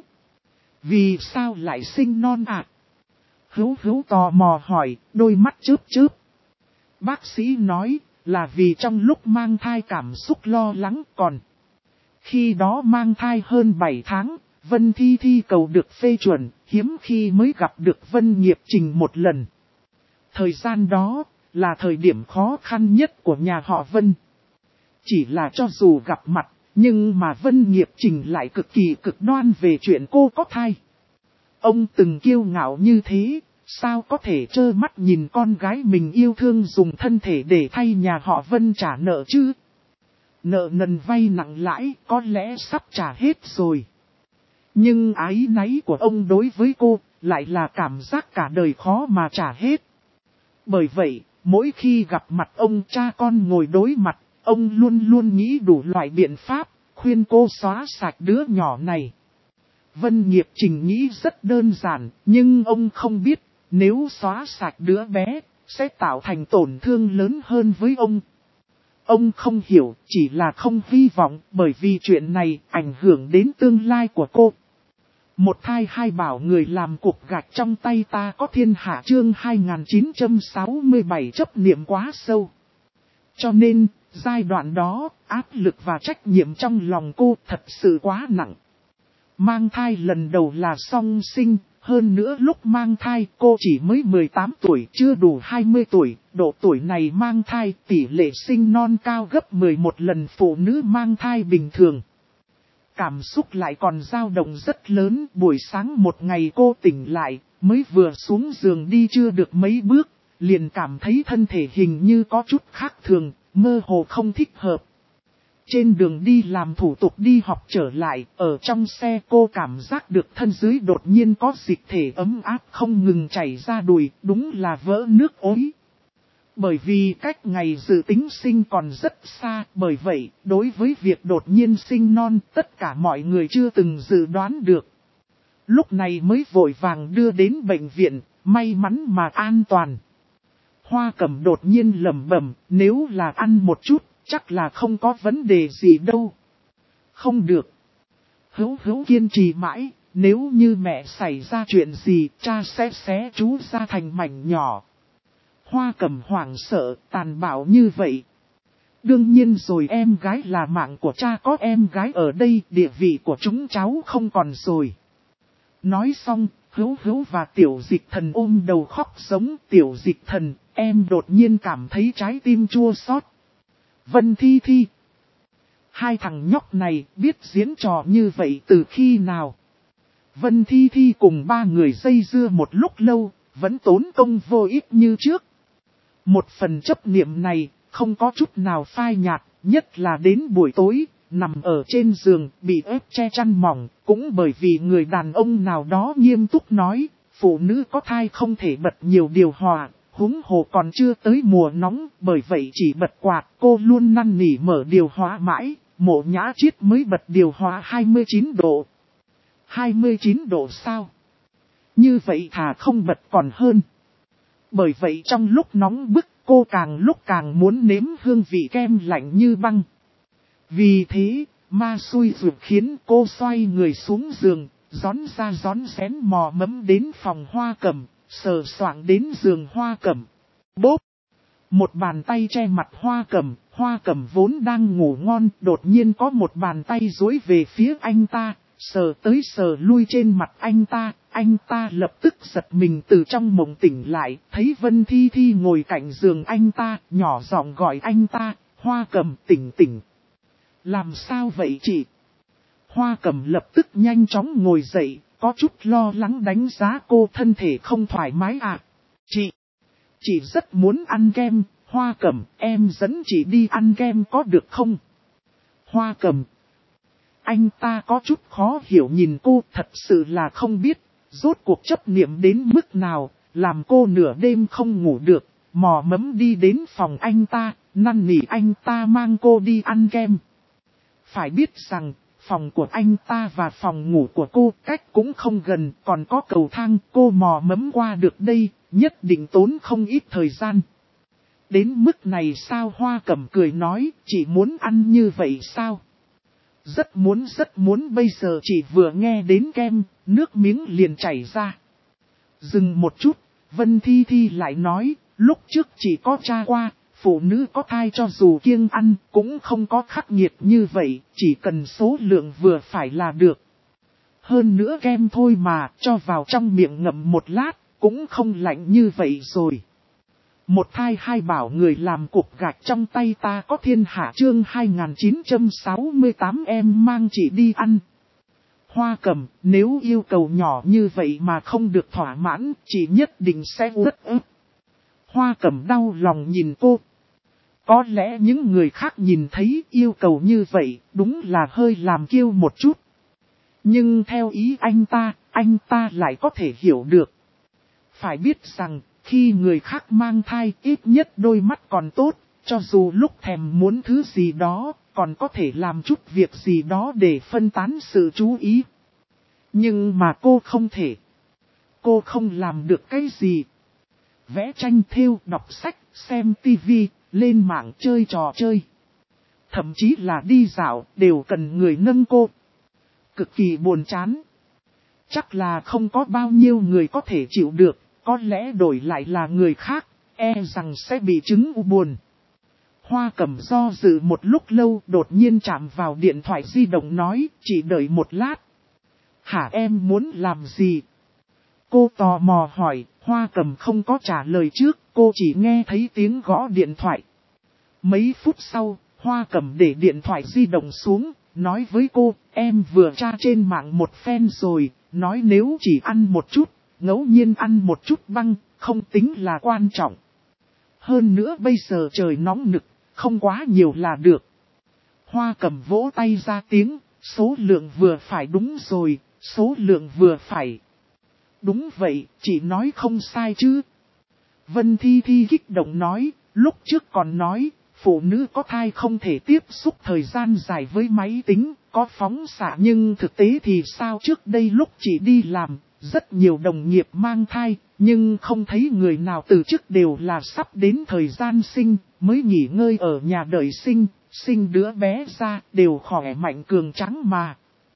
Vì sao lại sinh non ạ? Hữu Hữu tò mò hỏi, đôi mắt chớp chớp. Bác sĩ nói, là vì trong lúc mang thai cảm xúc lo lắng, còn khi đó mang thai hơn 7 tháng, Vân Thi Thi cầu được phê chuẩn, hiếm khi mới gặp được Vân Nghiệp Trình một lần. Thời gian đó, là thời điểm khó khăn nhất của nhà họ Vân. Chỉ là cho dù gặp mặt, nhưng mà Vân Nghiệp Trình lại cực kỳ cực đoan về chuyện cô có thai. Ông từng kiêu ngạo như thế, sao có thể trơ mắt nhìn con gái mình yêu thương dùng thân thể để thay nhà họ Vân trả nợ chứ? Nợ nần vay nặng lãi có lẽ sắp trả hết rồi. Nhưng áy náy của ông đối với cô lại là cảm giác cả đời khó mà trả hết. Bởi vậy, mỗi khi gặp mặt ông cha con ngồi đối mặt, ông luôn luôn nghĩ đủ loại biện pháp, khuyên cô xóa sạch đứa nhỏ này. Vân Nghiệp Trình nghĩ rất đơn giản, nhưng ông không biết, nếu xóa sạch đứa bé, sẽ tạo thành tổn thương lớn hơn với ông. Ông không hiểu, chỉ là không hy vọng, bởi vì chuyện này ảnh hưởng đến tương lai của cô. Một thai hai bảo người làm cục gạch trong tay ta có thiên hạ chương 2967 chấp niệm quá sâu. Cho nên, giai đoạn đó, áp lực và trách nhiệm trong lòng cô thật sự quá nặng. Mang thai lần đầu là song sinh, hơn nữa lúc mang thai cô chỉ mới 18 tuổi, chưa đủ 20 tuổi, độ tuổi này mang thai tỷ lệ sinh non cao gấp 11 lần phụ nữ mang thai bình thường. Cảm xúc lại còn dao động rất lớn, buổi sáng một ngày cô tỉnh lại, mới vừa xuống giường đi chưa được mấy bước, liền cảm thấy thân thể hình như có chút khác thường, mơ hồ không thích hợp. Trên đường đi làm thủ tục đi học trở lại, ở trong xe cô cảm giác được thân dưới đột nhiên có dịch thể ấm áp không ngừng chảy ra đùi, đúng là vỡ nước ối. Bởi vì cách ngày dự tính sinh còn rất xa, bởi vậy, đối với việc đột nhiên sinh non, tất cả mọi người chưa từng dự đoán được. Lúc này mới vội vàng đưa đến bệnh viện, may mắn mà an toàn. Hoa Cẩm đột nhiên lẩm bẩm, nếu là ăn một chút, chắc là không có vấn đề gì đâu. Không được. Hữu Hữu kiên trì mãi, nếu như mẹ xảy ra chuyện gì, cha sẽ xé chú ra thành mảnh nhỏ. Hoa Cẩm hoảng sợ, tàn bạo như vậy. Đương nhiên rồi, em gái là mạng của cha, có em gái ở đây, địa vị của chúng cháu không còn rồi. Nói xong, Hữu Hữu và Tiểu Dịch Thần ôm đầu khóc giống. Tiểu Dịch Thần, em đột nhiên cảm thấy trái tim chua xót. Vân Thi Thi. Hai thằng nhóc này biết diễn trò như vậy từ khi nào? Vân Thi Thi cùng ba người dây dưa một lúc lâu, vẫn tốn công vô ích như trước. Một phần chấp niệm này, không có chút nào phai nhạt, nhất là đến buổi tối, nằm ở trên giường, bị ép che chăn mỏng, cũng bởi vì người đàn ông nào đó nghiêm túc nói, phụ nữ có thai không thể bật nhiều điều hòa, huống hồ còn chưa tới mùa nóng, bởi vậy chỉ bật quạt, cô luôn năn nỉ mở điều hòa mãi, Mộ Nhã Triết mới bật điều hòa 29 độ. 29 độ sao? Như vậy thà không bật còn hơn. Bởi vậy trong lúc nóng bức, cô càng lúc càng muốn nếm hương vị kem lạnh như băng. Vì thế, ma xui ruột khiến cô xoay người xuống giường, rón ra rón xén mò mẫm đến phòng Hoa Cẩm, sờ soạng đến giường Hoa Cẩm. Bốp! Một bàn tay che mặt Hoa Cẩm vốn đang ngủ ngon, đột nhiên có một bàn tay duỗi về phía anh ta, sờ tới sờ lui trên mặt anh ta, anh ta lập tức giật mình từ trong mộng tỉnh lại, thấy Vân Thi Thi ngồi cạnh giường anh ta, nhỏ giọng gọi anh ta, Hoa Cầm tỉnh tỉnh. Làm sao vậy chị? Hoa Cầm lập tức nhanh chóng ngồi dậy, có chút lo lắng đánh giá cô thân thể không thoải mái à. Chị rất muốn ăn kem, Hoa Cầm, em dẫn chị đi ăn kem có được không? Hoa Cầm. Anh ta có chút khó hiểu nhìn cô, thật sự là không biết, rốt cuộc chấp niệm đến mức nào, làm cô nửa đêm không ngủ được, mò mẫm đi đến phòng anh ta, năn nỉ anh ta mang cô đi ăn kem. Phải biết rằng, phòng của anh ta và phòng ngủ của cô cách cũng không gần, còn có cầu thang, cô mò mẫm qua được đây, nhất định tốn không ít thời gian. Đến mức này sao? Hoa Cầm cười nói, chị muốn ăn như vậy sao? Rất muốn, bây giờ chỉ vừa nghe đến kem, nước miếng liền chảy ra. Dừng một chút, Vân Thi Thi lại nói, lúc trước chỉ có tra qua, phụ nữ có thai cho dù kiêng ăn cũng không có khắc nghiệt như vậy, chỉ cần số lượng vừa phải là được. Hơn nữa kem thôi mà, cho vào trong miệng ngậm một lát, cũng không lạnh như vậy rồi. Một thai hai bảo người làm cục gạch trong tay ta có thiên hạ chương 2968 em mang chị đi ăn. Hoa Cầm, nếu yêu cầu nhỏ như vậy mà không được thỏa mãn, chị nhất định sẽ rất ức. Hoa Cầm đau lòng nhìn cô. Có lẽ những người khác nhìn thấy yêu cầu như vậy, đúng là hơi làm kiêu một chút. Nhưng theo ý anh ta lại có thể hiểu được. Phải biết rằng, khi người khác mang thai ít nhất đôi mắt còn tốt, cho dù lúc thèm muốn thứ gì đó, còn có thể làm chút việc gì đó để phân tán sự chú ý. Nhưng mà cô không thể. Cô không làm được cái gì. Vẽ tranh thêu, đọc sách, xem tivi, lên mạng chơi trò chơi. Thậm chí là đi dạo đều cần người nâng cô. Cực kỳ buồn chán. Chắc là không có bao nhiêu người có thể chịu được. Có lẽ đổi lại là người khác, e rằng sẽ bị chứng u buồn. Hoa Cầm do dự một lúc lâu đột nhiên chạm vào điện thoại di động nói, chỉ đợi một lát. Hả, em muốn làm gì? Cô tò mò hỏi, Hoa Cầm không có trả lời trước, cô chỉ nghe thấy tiếng gõ điện thoại. Mấy phút sau, Hoa Cầm để điện thoại di động xuống, nói với cô, em vừa tra trên mạng một phen rồi, nói nếu chỉ ăn một chút. Ngẫu nhiên ăn một chút băng, không tính là quan trọng. Hơn nữa bây giờ trời nóng nực, không quá nhiều là được. Hoa Cầm vỗ tay ra tiếng, số lượng vừa phải đúng rồi, số lượng vừa phải. Đúng vậy, chị nói không sai chứ. Vân Thi Thi kích động nói, lúc trước còn nói, phụ nữ có thai không thể tiếp xúc thời gian dài với máy tính, có phóng xạ nhưng thực tế thì sao? Trước đây lúc chị đi làm, rất nhiều đồng nghiệp mang thai, nhưng không thấy người nào từ chức, đều là sắp đến thời gian sinh, mới nghỉ ngơi ở nhà đợi sinh đứa bé ra, đều khỏe mạnh cường tráng mà.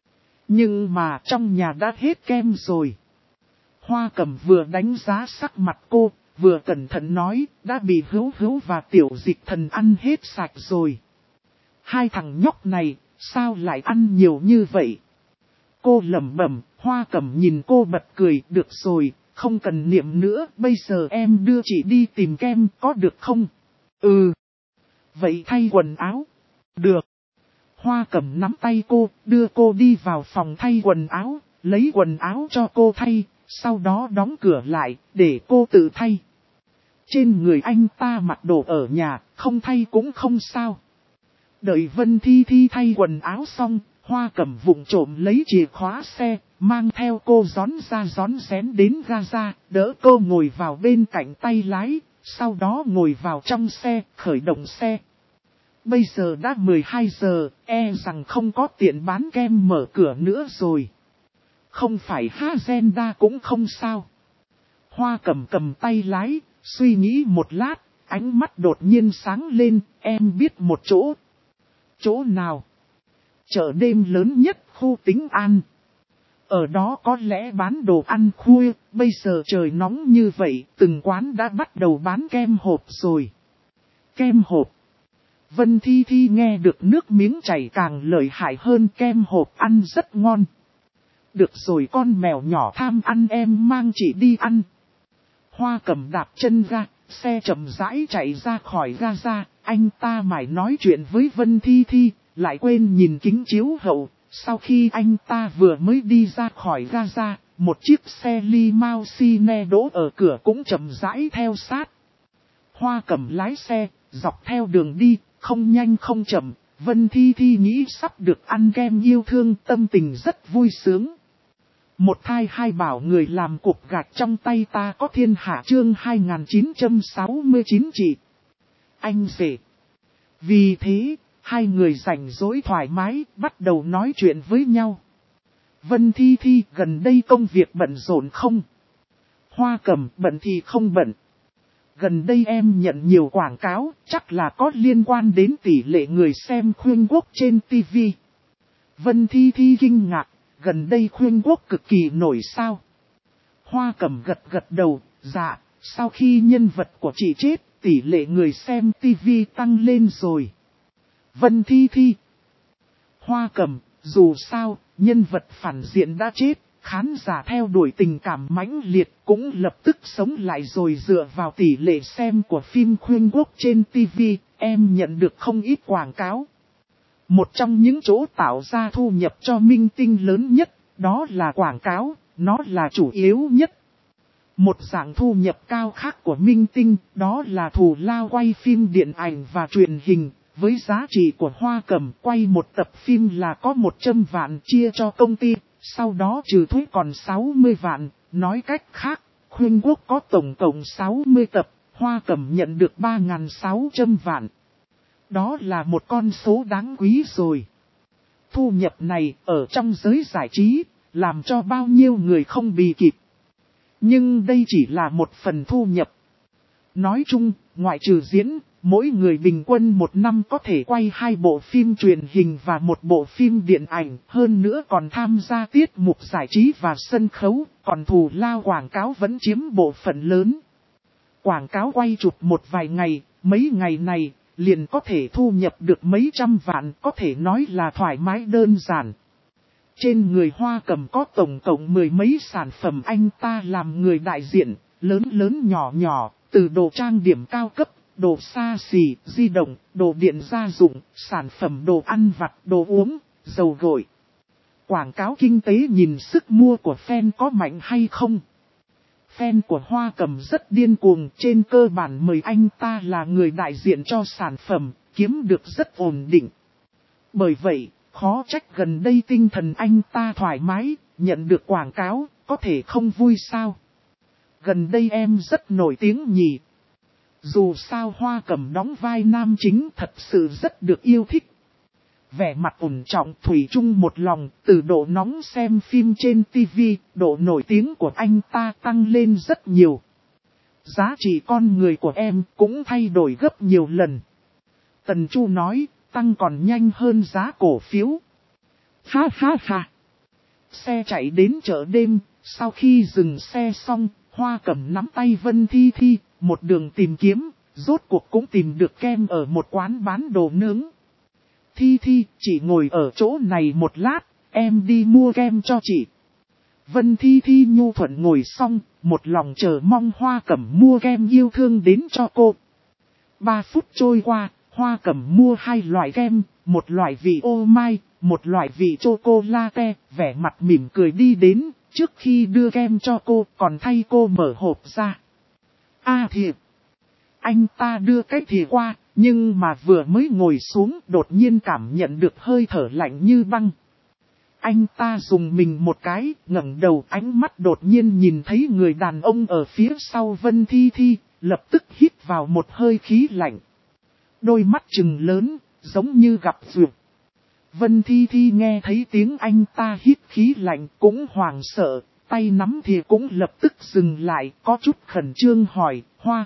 Nhưng mà trong nhà đã hết kem rồi. Hoa Cầm vừa đánh giá sắc mặt cô, vừa cẩn thận nói, đã bị Hữu Hữu và Tiểu Dịch Thần ăn hết sạch rồi. Hai thằng nhóc này, sao lại ăn nhiều như vậy? Cô lẩm bẩm. Hoa Cầm nhìn cô bật cười, được rồi, không cần niệm nữa, bây giờ em đưa chị đi tìm kem, có được không? Ừ. Vậy thay quần áo? Được. Hoa Cầm nắm tay cô, đưa cô đi vào phòng thay quần áo, lấy quần áo cho cô thay, sau đó đóng cửa lại, để cô tự thay. Trên người anh ta mặc đồ ở nhà, không thay cũng không sao. Đợi Vân Thi Thi thay quần áo xong, Hoa Cầm vụng trộm lấy chìa khóa xe, mang theo cô rón rén đến Gaza, đỡ cô ngồi vào bên cạnh tay lái, sau đó ngồi vào trong xe, khởi động xe. Bây giờ đã 12 giờ, e rằng không có tiệm bán kem mở cửa nữa rồi. Không phải Hazenda cũng không sao. Hoa Cầm cầm tay lái, suy nghĩ một lát, ánh mắt đột nhiên sáng lên, em biết một chỗ. Chỗ nào? Chợ đêm lớn nhất khu Tĩnh An. Ở đó có lẽ bán đồ ăn khuya, bây giờ trời nóng như vậy, từng quán đã bắt đầu bán kem hộp rồi. Kem hộp. Vân Thi Thi nghe được nước miếng chảy càng lợi hại hơn, kem hộp ăn rất ngon. Được rồi con mèo nhỏ tham ăn em mang chị đi ăn. Hoa Cẩm đạp chân ra, xe chậm rãi chạy ra khỏi Gaza, anh ta mải nói chuyện với Vân Thi Thi, lại quên nhìn kính chiếu hậu. Sau khi anh ta vừa mới đi ra khỏi Gaza, một chiếc xe limousine đỗ ở cửa cũng chậm rãi theo sát. Hoa Cẩm lái xe, dọc theo đường đi, không nhanh không chậm, Vân Thi Thi nghĩ sắp được ăn kem yêu thương, tâm tình rất vui sướng. Một thai hai bảo người làm cục gạch trong tay ta có thiên hạ chương 2969 chị. Anh rể. Vì thế, hai người rảnh rỗi thoải mái, bắt đầu nói chuyện với nhau. Vân Thi Thi, gần đây công việc bận rộn không? Hoa Cẩm, bận thì không bận. Gần đây em nhận nhiều quảng cáo, chắc là có liên quan đến tỷ lệ người xem Khuyên Quốc trên TV. Vân Thi Thi kinh ngạc, gần đây Khuyên Quốc cực kỳ nổi sao? Hoa Cẩm gật gật đầu, dạ, sau khi nhân vật của chị chết, tỷ lệ người xem TV tăng lên rồi. Vân Thi Thi. Hoa Cẩm, dù sao, nhân vật phản diện đã chết, khán giả theo đuổi tình cảm mãnh liệt cũng lập tức sống lại rồi dựa vào tỷ lệ xem của phim Khuyên Quốc trên TV, em nhận được không ít quảng cáo. Một trong những chỗ tạo ra thu nhập cho minh tinh lớn nhất, đó là quảng cáo, nó là chủ yếu nhất. Một dạng thu nhập cao khác của minh tinh, đó là thù lao quay phim điện ảnh và truyền hình. Với giá trị của Hoa Cẩm quay một tập phim là có 100 vạn chia cho công ty, sau đó trừ thuế còn 60 vạn. Nói cách khác, Khuyên Quốc có tổng cộng 60 tập, Hoa Cẩm nhận được 3.600 vạn. Đó là một con số đáng quý rồi. Thu nhập này ở trong giới giải trí, làm cho bao nhiêu người không bì kịp. Nhưng đây chỉ là một phần thu nhập. Nói chung, ngoại trừ diễn, mỗi người bình quân một năm có thể quay 2 bộ phim truyền hình và 1 bộ phim điện ảnh, hơn nữa còn tham gia tiết mục giải trí và sân khấu, còn thù lao quảng cáo vẫn chiếm bộ phận lớn. Quảng cáo quay chụp một vài ngày, mấy ngày này, liền có thể thu nhập được mấy trăm vạn, có thể nói là thoải mái đơn giản. Trên người Hoa Cẩm có tổng cộng 10 mấy sản phẩm anh ta làm người đại diện, lớn lớn nhỏ nhỏ, từ đồ trang điểm cao cấp, đồ xa xỉ, di động, đồ điện gia dụng, sản phẩm đồ ăn vặt, đồ uống, dầu gội. Quảng cáo kinh tế nhìn sức mua của fan có mạnh hay không? Fan của Hoa Cẩm rất điên cuồng, trên cơ bản mời anh ta là người đại diện cho sản phẩm, kiếm được rất ổn định. Bởi vậy, khó trách gần đây tinh thần anh ta thoải mái, nhận được quảng cáo, có thể không vui sao? Gần đây em rất nổi tiếng nhỉ. Dù sao Hoa Cẩm đóng vai nam chính thật sự rất được yêu thích. Vẻ mặt ổn trọng thủy chung một lòng, từ độ nóng xem phim trên TV, độ nổi tiếng của anh ta tăng lên rất nhiều. Giá trị con người của em cũng thay đổi gấp nhiều lần. Tần Chu nói, tăng còn nhanh hơn giá cổ phiếu. Ha ha ha. Xe chạy đến chợ đêm, sau khi dừng xe xong, Hoa Cẩm nắm tay Vân Thi Thi, một đường tìm kiếm, rốt cuộc cũng tìm được kem ở một quán bán đồ nướng. Thi Thi, chị ngồi ở chỗ này một lát, em đi mua kem cho chị. Vân Thi Thi nhu thuận ngồi xong, một lòng chờ mong Hoa Cẩm mua kem yêu thương đến cho cô. 3 phút trôi qua, Hoa Cẩm mua 2 loại kem, một loại vị ô mai, một loại vị chocolate, vẻ mặt mỉm cười đi đến, trước khi đưa kem cho cô còn thay cô mở hộp ra. Thiệp. Anh ta đưa cái thìa qua, nhưng mà vừa mới ngồi xuống đột nhiên cảm nhận được hơi thở lạnh như băng. Anh ta dùng mình một cái, ngẩng đầu ánh mắt đột nhiên nhìn thấy người đàn ông ở phía sau Vân Thi Thi, lập tức hít vào một hơi khí lạnh. Đôi mắt trừng lớn, giống như gặp duyệt. Vân Thi Thi nghe thấy tiếng anh ta hít khí lạnh cũng hoảng sợ, tay nắm thìa cũng lập tức dừng lại, có chút khẩn trương hỏi,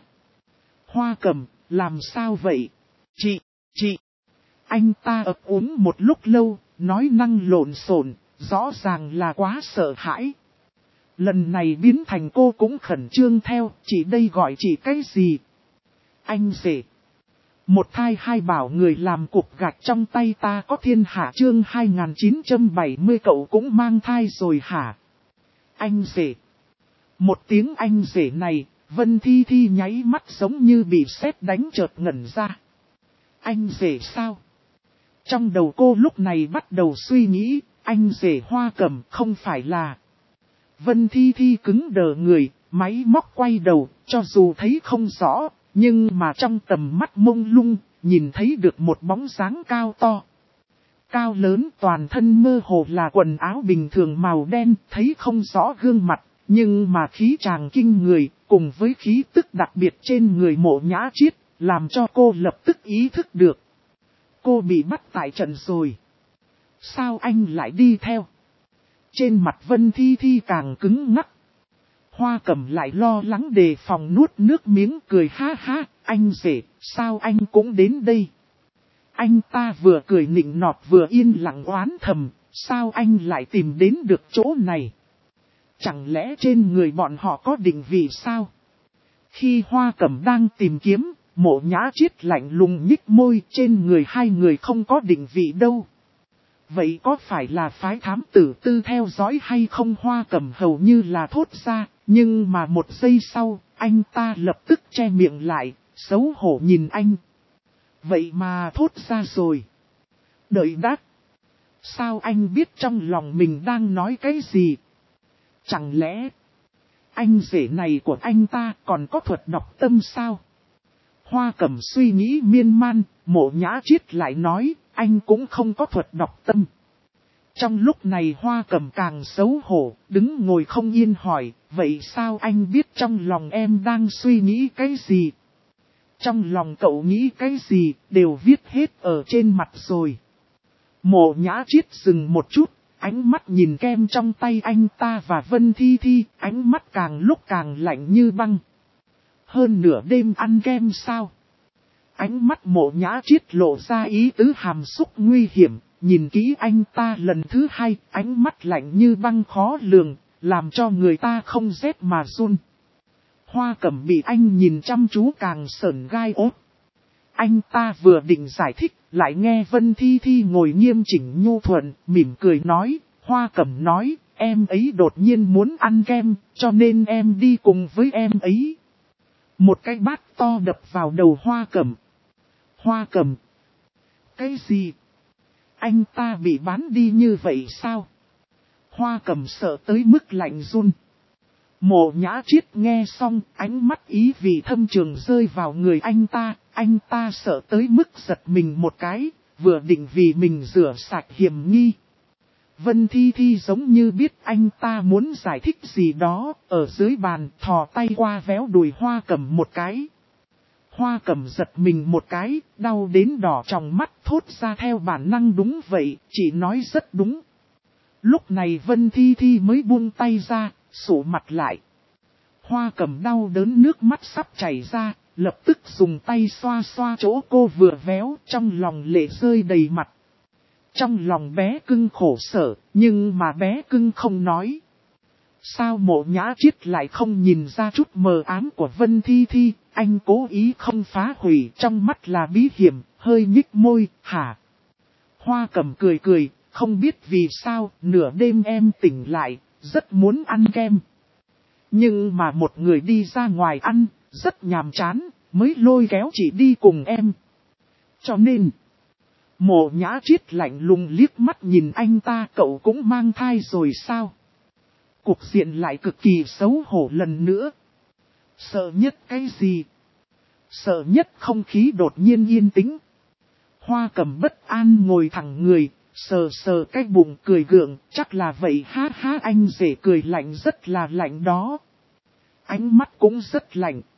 Hoa Cẩm, làm sao vậy? Chị. Anh ta ấp úng một lúc lâu, nói năng lộn xộn, rõ ràng là quá sợ hãi. Lần này biến thành cô cũng khẩn trương theo, chị đây gọi chị cái gì? Anh rể. Một thai hai bảo người làm cục gạch trong tay ta có thiên hạ chương 2970 cậu cũng mang thai rồi hả? Anh rể. Một tiếng anh rể này, Vân Thi Thi nháy mắt giống như bị sét đánh chợt ngẩn ra. Anh rể sao? Trong đầu cô lúc này bắt đầu suy nghĩ, anh rể Hoa Cẩm không phải là. Vân Thi Thi cứng đờ người, máy móc quay đầu, cho dù thấy không rõ, nhưng mà trong tầm mắt mông lung, nhìn thấy được một bóng dáng cao to. Cao lớn toàn thân mơ hồ là quần áo bình thường màu đen, thấy không rõ gương mặt, nhưng mà khí chàng kinh người, cùng với khí tức đặc biệt trên người Mộ Nhã Chiết, làm cho cô lập tức ý thức được. Cô bị bắt tại trận rồi. Sao anh lại đi theo? Trên mặt Vân Thi Thi càng cứng ngắc. Hoa Cẩm lại lo lắng đề phòng nuốt nước miếng cười ha ha, anh rể, sao anh cũng đến đây? Anh ta vừa cười nịnh nọt vừa yên lặng oán thầm, sao anh lại tìm đến được chỗ này? Chẳng lẽ trên người bọn họ có định vị sao? Khi Hoa Cẩm đang tìm kiếm, Mộ Nhã Chiết lạnh lùng nhích môi, trên người hai người không có định vị đâu. Vậy có phải là phái thám tử tư theo dõi hay không? Hoa Cẩm hầu như là thốt ra, nhưng mà một giây sau, anh ta lập tức che miệng lại, xấu hổ nhìn anh. Vậy mà thốt ra rồi. Đợi đáp. Sao anh biết trong lòng mình đang nói cái gì? Chẳng lẽ anh rể này của anh ta còn có thuật đọc tâm sao? Hoa Cẩm suy nghĩ miên man, Mộ Nhã Chiết lại nói, anh cũng không có thuật đọc tâm. Trong lúc này Hoa Cẩm càng xấu hổ, đứng ngồi không yên hỏi, vậy sao anh biết trong lòng em đang suy nghĩ cái gì? Trong lòng cậu nghĩ cái gì, đều viết hết ở trên mặt rồi. Mộ Nhã Chiết dừng một chút, ánh mắt nhìn kem trong tay anh ta và Vân Thi Thi, ánh mắt càng lúc càng lạnh như băng. Hơn nửa đêm ăn kem sao? Ánh mắt Mộ Nhã Chiết lộ ra ý tứ hàm xúc nguy hiểm, nhìn kỹ anh ta lần thứ hai, ánh mắt lạnh như băng khó lường, làm cho người ta không rét mà run. Hoa Cẩm bị anh nhìn chăm chú càng sởn gai ốt. Anh ta vừa định giải thích, lại nghe Vân Thi Thi ngồi nghiêm chỉnh nhu thuận, mỉm cười nói, Hoa Cẩm nói, em ấy đột nhiên muốn ăn kem, cho nên em đi cùng với em ấy. Một cái bát to đập vào đầu Hoa Cẩm. Hoa Cẩm. Cái gì? Anh ta bị bán đi như vậy sao? Hoa Cẩm sợ tới mức lạnh run. Mộ Nhã Chiết nghe xong, ánh mắt ý vị thâm trường rơi vào người anh ta sợ tới mức giật mình một cái, vừa định vì mình rửa sạch hiểm nghi. Vân Thi Thi giống như biết anh ta muốn giải thích gì đó, ở dưới bàn thò tay qua véo đùi Hoa Cẩm một cái. Hoa Cẩm giật mình một cái, đau đến đỏ tròng mắt thốt ra theo bản năng đúng vậy, chị nói rất đúng. Lúc này Vân Thi Thi mới buông tay ra, sụ mặt lại. Hoa Cẩm đau đớn nước mắt sắp chảy ra, lập tức dùng tay xoa xoa chỗ cô vừa véo, trong lòng lệ rơi đầy mặt. Trong lòng bé cưng khổ sở, nhưng mà bé cưng không nói. Sao Mộ Nhã Chiết lại không nhìn ra chút mờ ám của Vân Thi Thi, anh cố ý không phá hủy, trong mắt là bí hiểm, hơi nhích môi, hả? Hoa Cẩm cười cười, không biết vì sao, nửa đêm em tỉnh lại, rất muốn ăn kem. Nhưng mà một người đi ra ngoài ăn, rất nhàm chán, mới lôi kéo chị đi cùng em. Cho nên, Mộ Nhã Chiết lạnh lùng liếc mắt nhìn anh ta, cậu cũng mang thai rồi sao? Cục diện lại cực kỳ xấu hổ lần nữa. Sợ nhất cái gì? Sợ nhất không khí đột nhiên yên tĩnh. Hoa Cẩm bất an ngồi thẳng người, sờ sờ cái bụng cười gượng, chắc là vậy ha ha, anh rể cười lạnh rất là lạnh đó. Ánh mắt cũng rất lạnh.